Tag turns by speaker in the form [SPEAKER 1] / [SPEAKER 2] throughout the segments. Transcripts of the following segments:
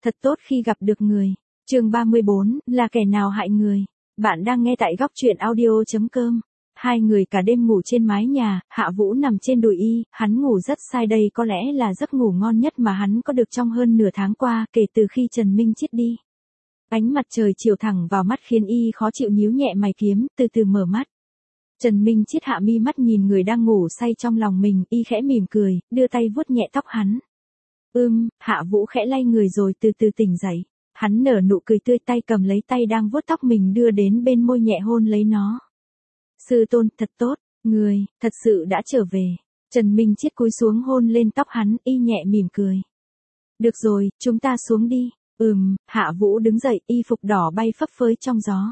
[SPEAKER 1] Thật tốt khi gặp được người. Chương 34, là kẻ nào hại người? Bạn đang nghe tại góc truyện audio.com. Hai người cả đêm ngủ trên mái nhà, Hạ Vũ nằm trên đùi y, hắn ngủ rất say, đây có lẽ là giấc ngủ ngon nhất mà hắn có được trong hơn nửa tháng qua, kể từ khi Trần Minh Chiết đi. Ánh mặt trời chiếu thẳng vào mắt khiến y khó chịu, nhíu nhẹ mày kiếm, từ từ mở mắt. Trần Minh Chiết hạ mi mắt nhìn người đang ngủ say trong lòng mình, y khẽ mỉm cười, đưa tay vuốt nhẹ tóc hắn. Hạ Vũ khẽ lay người rồi từ từ tỉnh dậy. Hắn nở nụ cười tươi, tay cầm lấy tay đang vuốt tóc mình đưa đến bên môi nhẹ hôn lấy nó. Sư tôn, thật tốt, người, thật sự đã trở về. Trần Minh Chiết cúi xuống hôn lên tóc hắn, y nhẹ mỉm cười. Được rồi, chúng ta xuống đi. Hạ Vũ đứng dậy, y phục đỏ bay phấp phới trong gió.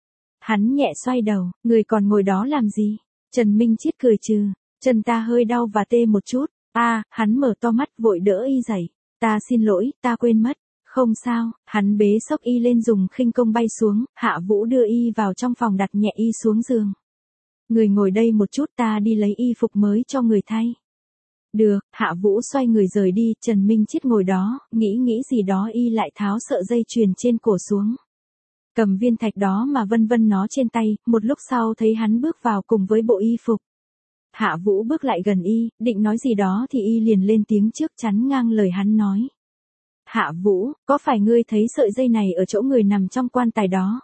[SPEAKER 1] Hắn nhẹ xoay đầu, người còn ngồi đó làm gì? Trần Minh Chiết cười trừ, chân ta hơi đau và tê một chút. Hắn mở to mắt vội đỡ y dậy. Ta xin lỗi, ta quên mất. Không sao, hắn bế xốc y lên dùng khinh công bay xuống, Hạ Vũ đưa y vào trong phòng đặt nhẹ y xuống giường. Người ngồi đây một chút, ta đi lấy y phục mới cho người thay. Được, Hạ Vũ xoay người rời đi, Trần Minh Chiết ngồi đó, nghĩ gì đó, y lại tháo sợi dây chuyền trên cổ xuống. Cầm viên thạch đó mà vân vân nó trên tay, một lúc sau thấy hắn bước vào cùng với bộ y phục. Hạ Vũ bước lại gần y, định nói gì đó thì y liền lên tiếng trước, chắn ngang lời hắn nói. Hạ Vũ, có phải ngươi thấy sợi dây này ở chỗ người nằm trong quan tài đó?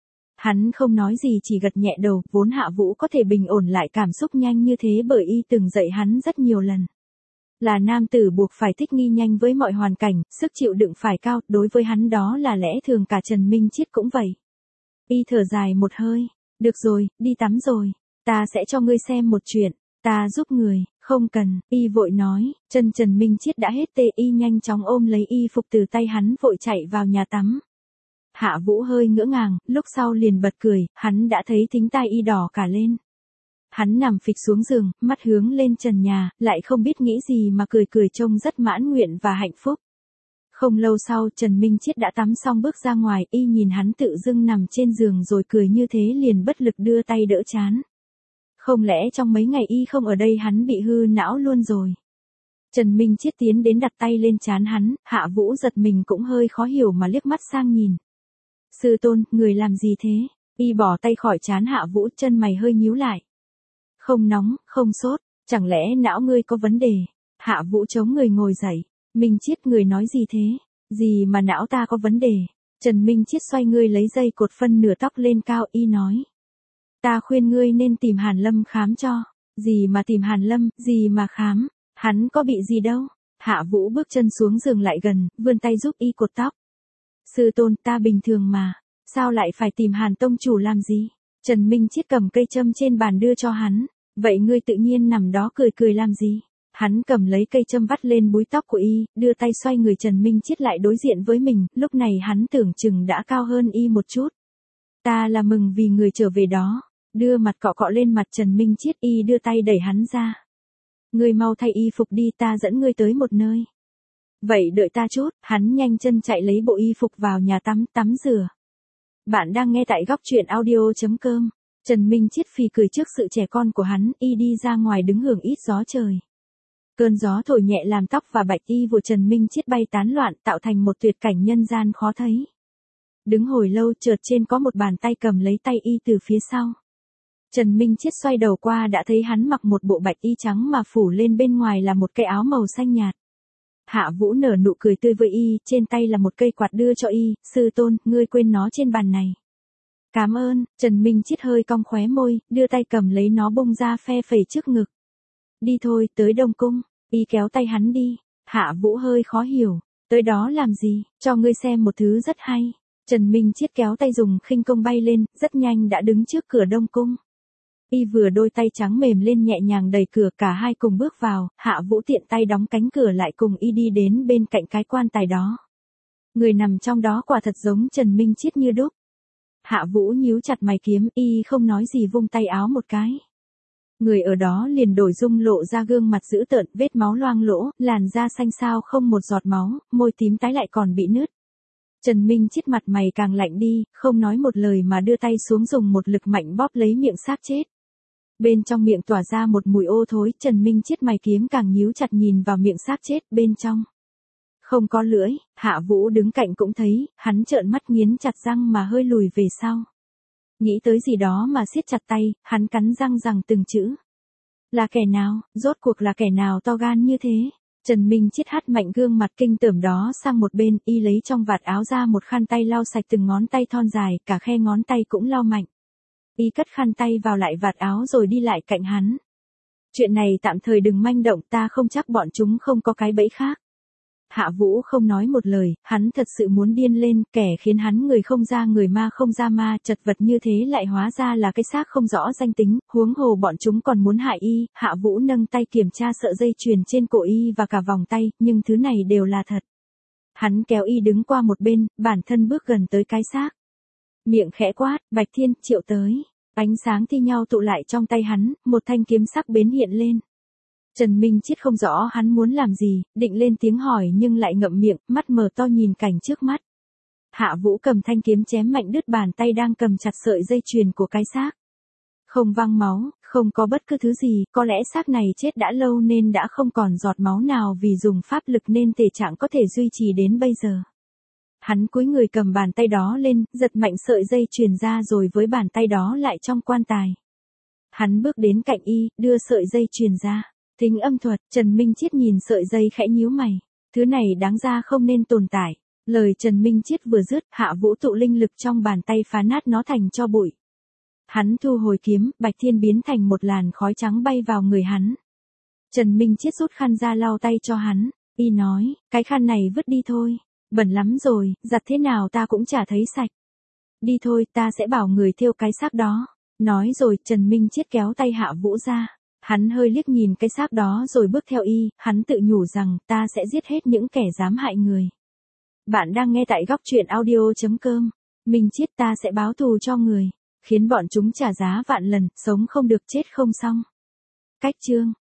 [SPEAKER 1] Hắn không nói gì, chỉ gật nhẹ đầu, vốn Hạ Vũ có thể bình ổn lại cảm xúc nhanh như thế bởi y từng dạy hắn rất nhiều lần. Là nam tử buộc phải thích nghi nhanh với mọi hoàn cảnh, sức chịu đựng phải cao, đối với hắn đó là lẽ thường, cả Trần Minh Chiết cũng vậy. Y thở dài một hơi, được rồi, đi tắm rồi, ta sẽ cho ngươi xem một chuyện, ta giúp người, không cần, y vội nói, chân Trần Minh Chiết đã hết tê, y nhanh chóng ôm lấy y phục từ tay hắn vội chạy vào nhà tắm. Hạ Vũ hơi ngỡ ngàng, lúc sau liền bật cười, hắn đã thấy thính tai y đỏ cả lên. Hắn nằm phịch xuống giường, mắt hướng lên trần nhà, lại không biết nghĩ gì mà cười trông rất mãn nguyện và hạnh phúc. Không lâu sau, Trần Minh Chiết đã tắm xong bước ra ngoài, y nhìn hắn tự dưng nằm trên giường rồi cười như thế liền bất lực đưa tay đỡ trán. Không lẽ trong mấy ngày y không ở đây hắn bị hư não luôn rồi? Trần Minh Chiết tiến đến đặt tay lên trán hắn, Hạ Vũ giật mình cũng hơi khó hiểu mà liếc mắt sang nhìn. Sư tôn, người làm gì thế? Y bỏ tay khỏi trán Hạ Vũ, chân mày hơi nhíu lại. Không nóng, không sốt, chẳng lẽ não ngươi có vấn đề? Hạ Vũ chống người ngồi dậy. Minh Chiết, người nói gì thế? Gì mà não ta có vấn đề? Trần Minh Chiết xoay người lấy dây cột phân nửa tóc lên cao, y nói. Ta khuyên ngươi nên tìm Hàn Lâm khám cho. Gì mà tìm Hàn Lâm, gì mà khám? Hắn có bị gì đâu? Hạ Vũ bước chân xuống giường lại gần, vươn tay giúp y cột tóc. Sư tôn, ta bình thường mà. Sao lại phải tìm Hàn tông chủ làm gì? Trần Minh Chiết cầm cây châm trên bàn đưa cho hắn. Vậy ngươi tự nhiên nằm đó cười làm gì? Hắn cầm lấy cây châm vắt lên búi tóc của y, đưa tay xoay người Trần Minh Chiết lại đối diện với mình, lúc này hắn tưởng chừng đã cao hơn y một chút. Ta là mừng vì người trở về đó. Đưa mặt cọ cọ lên mặt Trần Minh Chiết, y đưa tay đẩy hắn ra. Ngươi mau thay y phục đi, ta dẫn ngươi tới một nơi. Vậy đợi ta chút, hắn nhanh chân chạy lấy bộ y phục vào nhà tắm rửa. Bạn đang nghe tại góc truyện audio.com. Trần Minh Chiết phì cười trước sự trẻ con của hắn, y đi ra ngoài đứng hưởng ít gió trời. Cơn gió thổi nhẹ làm tóc và bạch y của Trần Minh Chiết bay tán loạn, tạo thành một tuyệt cảnh nhân gian khó thấy. Đứng hồi lâu, chợt trên có một bàn tay cầm lấy tay y từ phía sau. Trần Minh Chiết xoay đầu qua đã thấy hắn mặc một bộ bạch y trắng mà phủ lên bên ngoài là một cái áo màu xanh nhạt. Hạ Vũ nở nụ cười tươi với y, trên tay là một cây quạt đưa cho y, sư tôn, ngươi quên nó trên bàn này. Cảm ơn, Trần Minh Chiết hơi cong khóe môi, đưa tay cầm lấy nó bung ra phe phẩy trước ngực. Đi thôi, tới Đông Cung, y kéo tay hắn đi. Hạ Vũ hơi khó hiểu, tới đó làm gì, cho ngươi xem một thứ rất hay. Trần Minh Chiết kéo tay dùng khinh công bay lên, rất nhanh đã đứng trước cửa Đông Cung. Y vừa đôi tay trắng mềm lên nhẹ nhàng đẩy cửa, cả hai cùng bước vào, Hạ Vũ tiện tay đóng cánh cửa lại cùng y đi đến bên cạnh cái quan tài đó. Người nằm trong đó quả thật giống Trần Minh Chiết như đúc. Hạ Vũ nhíu chặt mày kiếm, y không nói gì vung tay áo một cái. Người ở đó liền đổi dung lộ ra gương mặt dữ tợn, vết máu loang lỗ, làn da xanh xao không một giọt máu, môi tím tái lại còn bị nứt. Trần Minh Chiết mặt mày càng lạnh đi, không nói một lời mà đưa tay xuống dùng một lực mạnh bóp lấy miệng xác chết. Bên trong miệng tỏa ra một mùi ô thối, Trần Minh Chiết mày kiếm càng nhíu chặt nhìn vào miệng xác chết bên trong. Không có lưỡi, Hạ Vũ đứng cạnh cũng thấy, hắn trợn mắt nghiến chặt răng mà hơi lùi về sau. Nghĩ tới gì đó mà siết chặt tay, hắn cắn răng rằng từng chữ. Là kẻ nào, rốt cuộc là kẻ nào to gan như thế? Trần Minh Chiết hất mạnh gương mặt kinh tởm đó sang một bên, y lấy trong vạt áo ra một khăn tay lau sạch từng ngón tay thon dài, cả khe ngón tay cũng lau mạnh. Y cất khăn tay vào lại vạt áo rồi đi lại cạnh hắn. Chuyện này tạm thời đừng manh động, ta không chắc bọn chúng không có cái bẫy khác. Hạ Vũ không nói một lời, hắn thật sự muốn điên lên, kẻ khiến hắn người không ra người ma không ra ma, chật vật như thế lại hóa ra là cái xác không rõ danh tính, huống hồ bọn chúng còn muốn hại y. Hạ Vũ nâng tay kiểm tra sợi dây chuyền trên cổ y và cả vòng tay, nhưng thứ này đều là thật. Hắn kéo y đứng qua một bên, bản thân bước gần tới cái xác. Miệng khẽ quát, Bạch Thiên, Triệu tới. Ánh sáng thi nhau tụ lại trong tay hắn, một thanh kiếm sắc bén hiện lên. Trần Minh Chiết không rõ hắn muốn làm gì, định lên tiếng hỏi nhưng lại ngậm miệng, mắt mở to nhìn cảnh trước mắt. Hạ Vũ cầm thanh kiếm chém mạnh đứt bàn tay đang cầm chặt sợi dây chuyền của cái xác. Không văng máu, không có bất cứ thứ gì, có lẽ xác này chết đã lâu nên đã không còn giọt máu nào vì dùng pháp lực nên thể trạng có thể duy trì đến bây giờ. Hắn cúi người cầm bàn tay đó lên, giật mạnh sợi dây chuyền ra rồi với bàn tay đó lại trong quan tài. Hắn bước đến cạnh y, đưa sợi dây chuyền ra. Thính âm thuật, Trần Minh Chiết nhìn sợi dây khẽ nhíu mày. Thứ này đáng ra không nên tồn tại. Lời Trần Minh Chiết vừa dứt, Hạ Vũ tụ linh lực trong bàn tay phá nát nó thành tro bụi. Hắn thu hồi kiếm, Bạch Thiên biến thành một làn khói trắng bay vào người hắn. Trần Minh Chiết rút khăn ra lau tay cho hắn. Y nói, cái khăn này vứt đi thôi. Bẩn lắm rồi, giặt thế nào ta cũng chả thấy sạch. Đi thôi, ta sẽ bảo người thêu cái xác đó. Nói rồi, Trần Minh Chiết kéo tay Hạ Vũ ra. Hắn hơi liếc nhìn cái xác đó rồi bước theo y, hắn tự nhủ rằng, ta sẽ giết hết những kẻ dám hại người. Bạn đang nghe tại góc truyện audio.com. Minh Chiết, ta sẽ báo thù cho người. Khiến bọn chúng trả giá vạn lần, sống không được chết không xong. Cách chương.